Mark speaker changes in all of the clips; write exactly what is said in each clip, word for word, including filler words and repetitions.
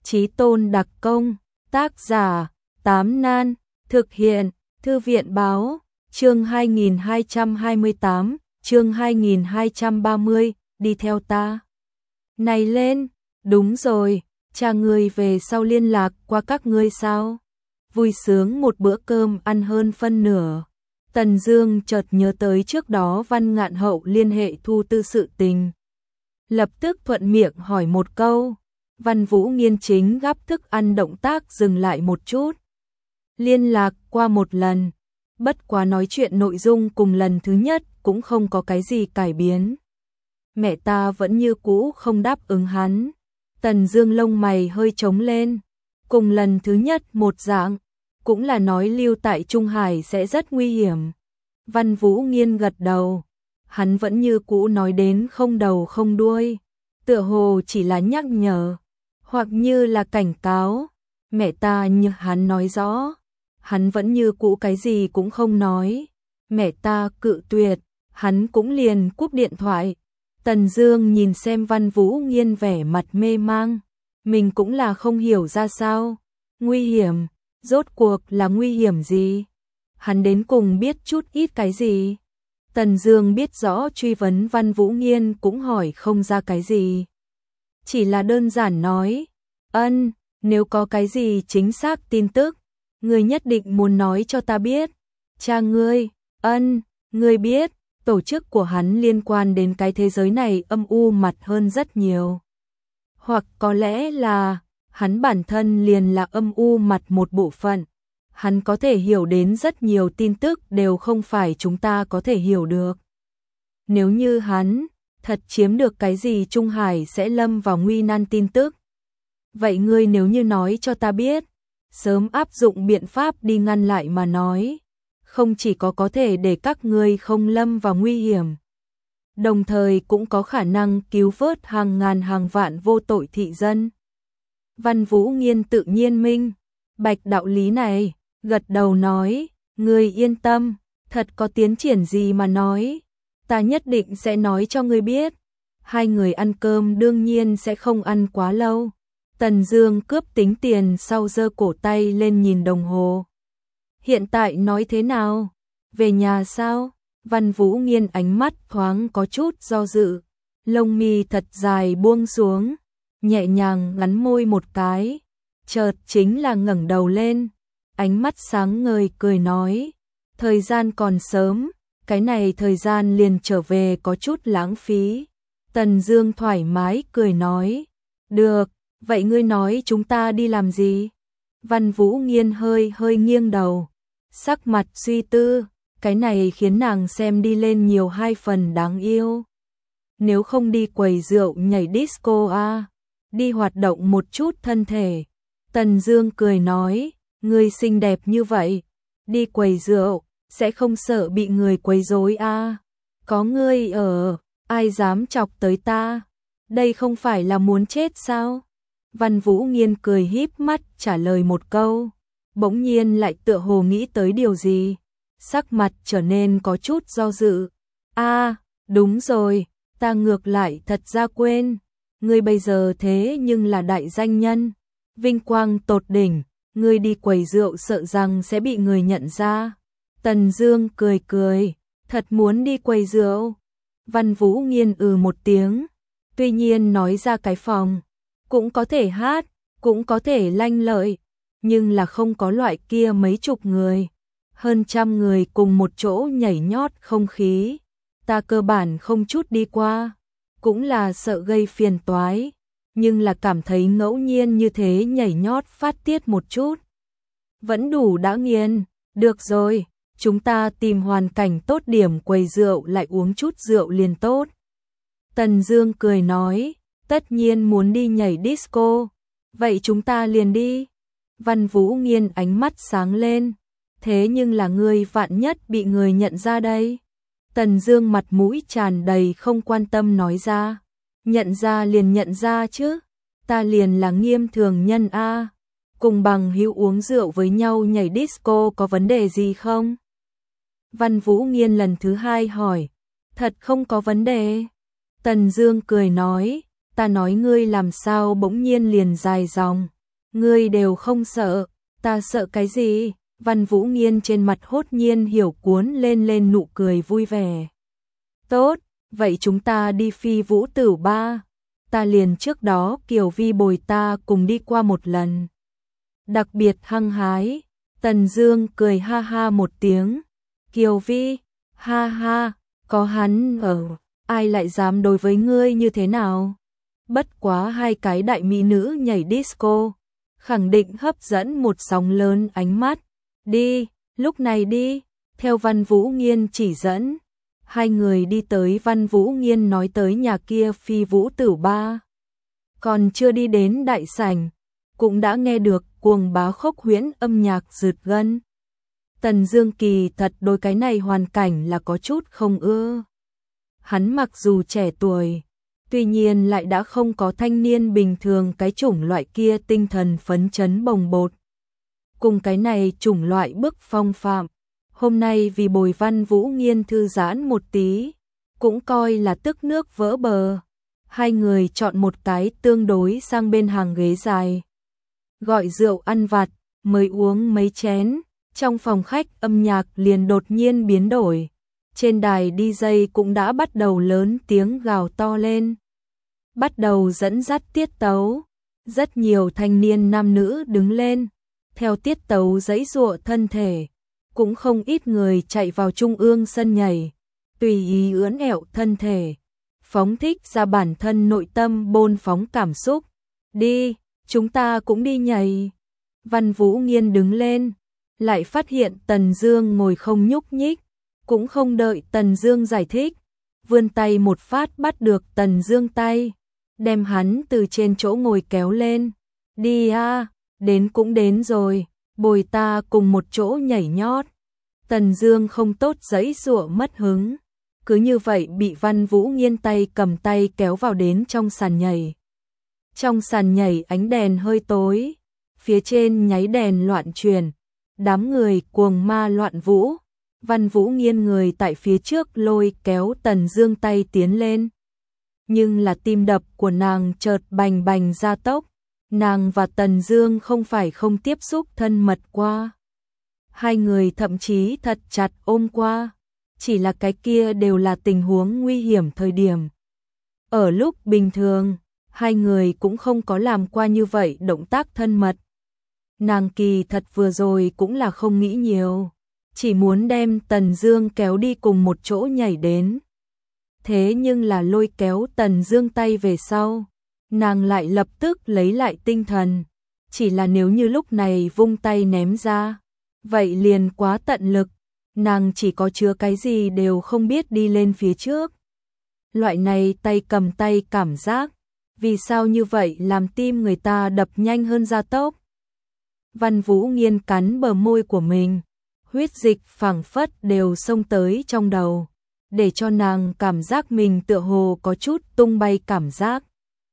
Speaker 1: Chí tôn đặc công, tác giả, Tám Nan, thực hiện, Thư viện báo, chương hai nghìn hai trăm hai mươi tám, chương hai nghìn hai trăm ba mươi, đi theo ta. Này lên, đúng rồi, cha ngươi về sau liên lạc qua các ngươi sao? Vui sướng một bữa cơm ăn hơn phân nửa. Tần Dương chợt nhớ tới trước đó Văn Ngạn Hậu liên hệ Thu Tư sự tình. Lập tức thuận miệng hỏi một câu. Văn Vũ Nghiên chính gắp thức ăn động tác dừng lại một chút. Liên lạc qua một lần, bất quá nói chuyện nội dung cùng lần thứ nhất cũng không có cái gì cải biến. Mẹ ta vẫn như cũ không đáp ứng hắn. Tần Dương lông mày hơi trống lên. Cùng lần thứ nhất một dạng, cũng là nói lưu tại Trung Hải sẽ rất nguy hiểm. Văn Vũ Nghiên gật đầu. Hắn vẫn như cũ nói đến không đầu không đuôi, tựa hồ chỉ là nhắc nhở, hoặc như là cảnh cáo. Mẹ ta như hắn nói rõ, hắn vẫn như cũ cái gì cũng không nói. Mẹ ta cự tuyệt, hắn cũng liền cúp điện thoại. Tần Dương nhìn xem Văn Vũ Nghiên vẻ mặt mê mang, mình cũng là không hiểu ra sao. Nguy hiểm, rốt cuộc là nguy hiểm gì? Hắn đến cùng biết chút ít cái gì? Tần Dương biết rõ truy vấn Văn Vũ Nghiên cũng hỏi không ra cái gì. Chỉ là đơn giản nói, ân, nếu có cái gì chính xác tin tức, ngươi nhất định muốn nói cho ta biết. Cha ngươi, ân, ngươi biết, tổ chức của hắn liên quan đến cái thế giới này âm u mặt hơn rất nhiều. Hoặc có lẽ là, hắn bản thân liền là âm u mặt một bộ phận. Hắn có thể hiểu đến rất nhiều tin tức đều không phải chúng ta có thể hiểu được. Nếu như hắn thật chiếm được cái gì Trung Hải sẽ lâm vào nguy nan tin tức. Vậy ngươi nếu như nói cho ta biết, sớm áp dụng biện pháp đi ngăn lại mà nói, không chỉ có có thể để các ngươi không lâm vào nguy hiểm, đồng thời cũng có khả năng cứu vớt hàng ngàn hàng vạn vô tội thị dân. Văn Vũ Nghiên tự nhiên minh bạch đạo lý này, gật đầu nói, ngươi yên tâm, thật có tiến triển gì mà nói, ta nhất định sẽ nói cho ngươi biết. Hai người ăn cơm đương nhiên sẽ không ăn quá lâu. Tần Dương cướp tính tiền sau giơ cổ tay lên nhìn đồng hồ. Hiện tại nói thế nào? Về nhà sao? Văn Vũ Nghiên ánh mắt thoáng có chút do dự, lông mi thật dài buông xuống, nhẹ nhàng ngắn môi một cái, chợt chính là ngẩng đầu lên, ánh mắt sáng ngời cười nói, thời gian còn sớm, cái này thời gian liền trở về có chút lãng phí. Tần Dương thoải mái cười nói, được, vậy ngươi nói chúng ta đi làm gì? Văn Vũ Nghiên hơi hơi nghiêng đầu, sắc mặt suy tư, cái này khiến nàng xem đi lên nhiều hai phần đáng yêu. Nếu không đi quầy rượu nhảy disco à, đi hoạt động một chút thân thể. Tần Dương cười nói, ngươi xinh đẹp như vậy, đi quầy rượu, sẽ không sợ bị người quấy rối à? Có ngươi ở, ai dám chọc tới ta? Đây không phải là muốn chết sao? Văn Vũ Nghiên cười híp mắt trả lời một câu, bỗng nhiên lại tựa hồ nghĩ tới điều gì, sắc mặt trở nên có chút do dự. A, à, đúng rồi, ta ngược lại thật ra quên, ngươi bây giờ thế nhưng là đại danh nhân, vinh quang tột đỉnh, ngươi đi quầy rượu sợ rằng sẽ bị người nhận ra. Tần Dương cười cười, thật muốn đi quầy rượu? Văn Vũ Nghiên ừ một tiếng, tuy nhiên nói ra cái phòng, cũng có thể hát, cũng có thể lanh lợi, nhưng là không có loại kia mấy chục người, hơn trăm người cùng một chỗ nhảy nhót không khí, ta cơ bản không chút đi qua, cũng là sợ gây phiền toái, nhưng là cảm thấy ngẫu nhiên như thế nhảy nhót phát tiết một chút, vẫn đủ đã nghiền. Được rồi, chúng ta tìm hoàn cảnh tốt điểm quầy rượu lại uống chút rượu liền tốt. Tần Dương cười nói, tất nhiên muốn đi nhảy disco, vậy chúng ta liền đi. Văn Vũ Nghiên ánh mắt sáng lên, thế nhưng là ngươi vạn nhất bị người nhận ra đây. Tần Dương mặt mũi tràn đầy không quan tâm nói ra, nhận ra liền nhận ra chứ, ta liền là Nghiêm thường nhân a, cùng bằng hữu uống rượu với nhau nhảy disco có vấn đề gì không? Văn Vũ Nghiên lần thứ hai hỏi, thật không có vấn đề. Tần Dương cười nói, ta nói ngươi làm sao bỗng nhiên liền dài dòng. Ngươi đều không sợ, ta sợ cái gì? Văn Vũ Nghiên trên mặt hốt nhiên hiểu cuốn lên lên nụ cười vui vẻ. Tốt, vậy chúng ta đi phi vũ tử ba. Ta liền trước đó Kiều Vi bồi ta cùng đi qua một lần. Đặc biệt hăng hái, Tần Dương cười ha ha một tiếng. Kiều Vi, ha ha, có hắn ở, ai lại dám đối với ngươi như thế nào? Bất quá hai cái đại mỹ nữ nhảy disco, khẳng định hấp dẫn một sóng lớn ánh mắt. Đi, lúc này đi, theo Văn Vũ Nghiên chỉ dẫn. Hai người đi tới Văn Vũ Nghiên nói tới nhà kia phi vũ tử ba. Còn chưa đi đến đại sảnh, cũng đã nghe được cuồng bá khốc huyễn âm nhạc rực gân. Tần Dương kỳ thật đôi cái này hoàn cảnh là có chút không ưa. Hắn mặc dù trẻ tuổi, tuy nhiên lại đã không có thanh niên bình thường cái chủng loại kia tinh thần phấn chấn bồng bột. Cùng cái này chủng loại bức phong phạm, hôm nay vì bồi Văn Vũ Nghiên thư giãn một tí, cũng coi là tức nước vỡ bờ. Hai người chọn một cái tương đối sang bên hàng ghế dài. Gọi rượu ăn vặt, mới uống mấy chén, trong phòng khách âm nhạc liền đột nhiên biến đổi. Trên đài đi jây cũng đã bắt đầu lớn tiếng gào to lên. Bắt đầu dẫn dắt tiết tấu. Rất nhiều thanh niên nam nữ đứng lên, theo tiết tấu giãy giụa thân thể. Cũng không ít người chạy vào trung ương sân nhảy, tùy ý ưỡn ẹo thân thể, phóng thích ra bản thân nội tâm bôn phóng cảm xúc. Đi, chúng ta cũng đi nhảy. Văn Vũ Nghiên đứng lên, lại phát hiện Tần Dương ngồi không nhúc nhích, cũng không đợi Tần Dương giải thích, vươn tay một phát bắt được Tần Dương tay, đem hắn từ trên chỗ ngồi kéo lên. Đi a, đến cũng đến rồi, bồi ta cùng một chỗ nhảy nhót. Tần Dương không tốt giãy giụa mất hứng, cứ như vậy bị Văn Vũ Nghiên tay cầm tay kéo vào đến trong sàn nhảy. Trong sàn nhảy ánh đèn hơi tối, phía trên nháy đèn loạn chuyển, đám người cuồng ma loạn vũ. Văn Vũ Nghiên người tại phía trước lôi kéo Tần Dương tay tiến lên. Nhưng là tim đập của nàng chợt bành bành gia tốc, nàng và Tần Dương không phải không tiếp xúc thân mật qua. Hai người thậm chí thật chặt ôm qua, chỉ là cái kia đều là tình huống nguy hiểm thời điểm. Ở lúc bình thường, hai người cũng không có làm qua như vậy động tác thân mật. Nàng kỳ thật vừa rồi cũng là không nghĩ nhiều, chỉ muốn đem Tần Dương kéo đi cùng một chỗ nhảy đến. Thế nhưng là lôi kéo Tần Dương tay về sau, nàng lại lập tức lấy lại tinh thần, chỉ là nếu như lúc này vung tay ném ra, vậy liền quá tận lực, nàng chỉ có chứa cái gì đều không biết đi lên phía trước. Loại này tay cầm tay cảm giác, vì sao như vậy làm tim người ta đập nhanh hơn gia tốc. Văn Vũ Nghiên cắn bờ môi của mình, huyết dịch phảng phất đều xông tới trong đầu, để cho nàng cảm giác mình tựa hồ có chút tung bay cảm giác.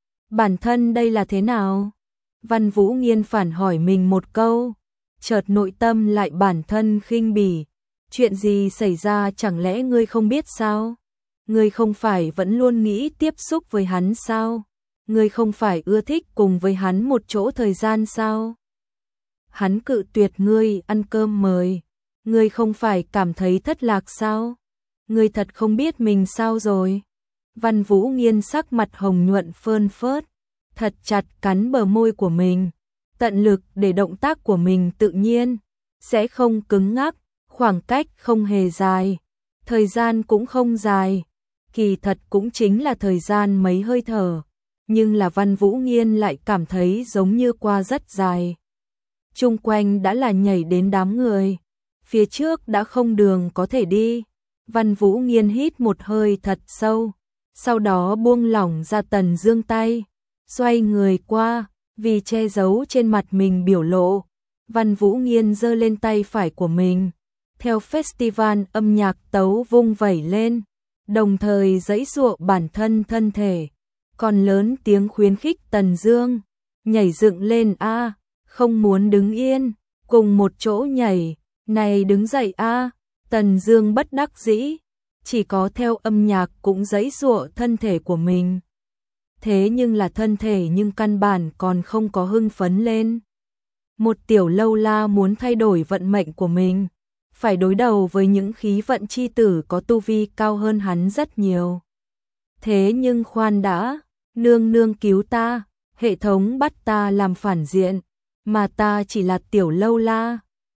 Speaker 1: Bản thân đây là thế nào? Văn Vũ Nghiên phản hỏi mình một câu, chợt nội tâm lại bản thân khinh bỉ. Chuyện gì xảy ra chẳng lẽ ngươi không biết sao? Ngươi không phải vẫn luôn nghĩ tiếp xúc với hắn sao? Ngươi không phải ưa thích cùng với hắn một chỗ thời gian sao? Hắn cự tuyệt ngươi ăn cơm mời, ngươi không phải cảm thấy thất lạc sao? Ngươi thật không biết mình sao rồi? Văn Vũ Nghiên sắc mặt hồng nhuận phơn phớt, thật chặt cắn bờ môi của mình, tận lực để động tác của mình tự nhiên, sẽ không cứng ngắc, khoảng cách không hề dài, thời gian cũng không dài, kỳ thật cũng chính là thời gian mấy hơi thở, nhưng là Văn Vũ Nghiên lại cảm thấy giống như qua rất dài. Chung quanh đã là nhảy đến đám người, phía trước đã không đường có thể đi. Văn Vũ Nghiên hít một hơi thật sâu, sau đó buông lỏng ra Tần Dương tay, xoay người qua, vì che giấu trên mặt mình biểu lộ, Văn Vũ Nghiên giơ lên tay phải của mình, theo festival âm nhạc tấu vung vẩy lên, đồng thời giãy giụa bản thân thân thể, còn lớn tiếng khuyến khích Tần Dương, nhảy dựng lên a, không muốn đứng yên, cùng một chỗ nhảy, này đứng dậy a. Tần Dương bất đắc dĩ, chỉ có theo âm nhạc cũng giãy giụa thân thể của mình. Thế nhưng là thân thể nhưng căn bản còn không có hưng phấn lên. Một tiểu lâu la muốn thay đổi vận mệnh của mình, phải đối đầu với những khí vận chi tử có tu vi cao hơn hắn rất nhiều. Thế nhưng khoan đã, nương nương cứu ta, hệ thống bắt ta làm phản diện, mà ta chỉ là tiểu lâu la,